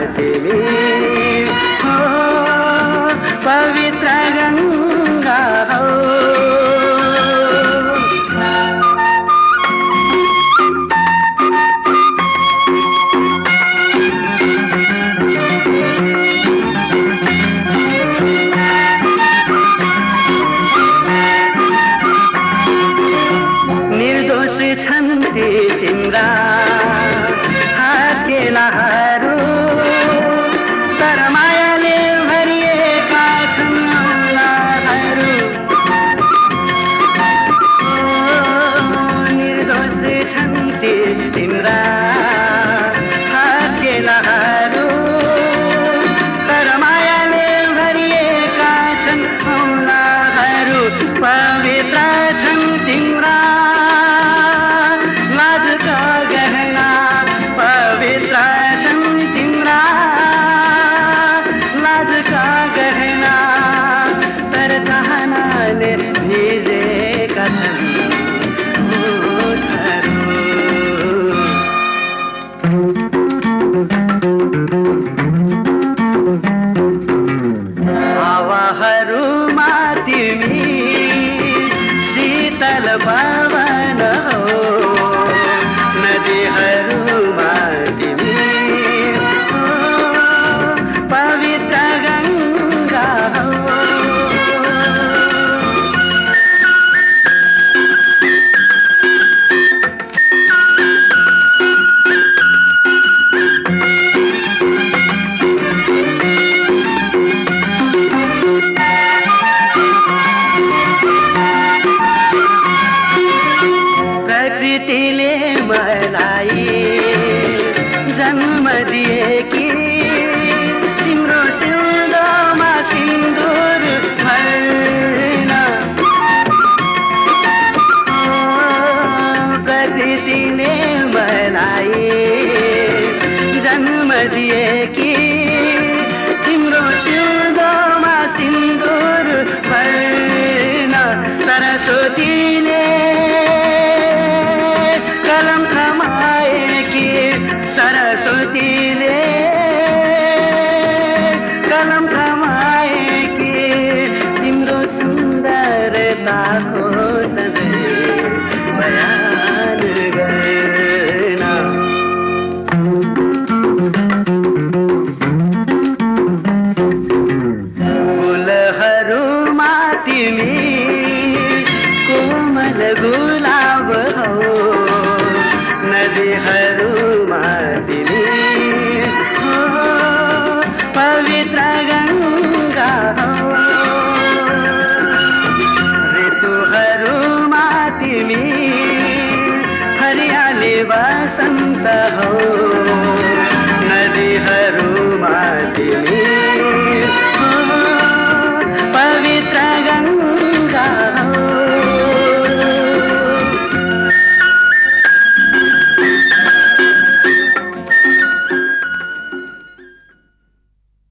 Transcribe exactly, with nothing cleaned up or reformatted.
तिमी हो पवित्र गङ्गा हो निर्दोष छन् ती तिम्रा हातकेलाहरू तर मायाले भरिएका छन् औँलाहरू निर्दोष छन् ती तिम्रा हातकेलाहरू तर मायाले भरिएका छन् औँलाहरू पवित्र छन् तिम्रा भिजेका छन् हावाहरूमा तिमी शीतल पवन हो नदीहरूमा तिमी पवित्र गङ्गा हो प्रकृतिले मलाई जन्म दिएकी तिम्रो सिउँदोमा सिन्दुर भर्न प्रकृतिले मलाई जन्म दिएकी तिम्रो सिउँदोमा सिन्दुर भर्न सरस्वतीले कलम थमाएकी सरस्वतीले कलम थमाएकी तिम्रो सुन्दरताको सधैँ बयान गर्न फुलहरूमा तिमी कोमल गुलाब हो नदीहरूमा तिमी हो पवित्र गङ्गा हो ऋतुहरूमा तिमी हरियाली बसन्त हो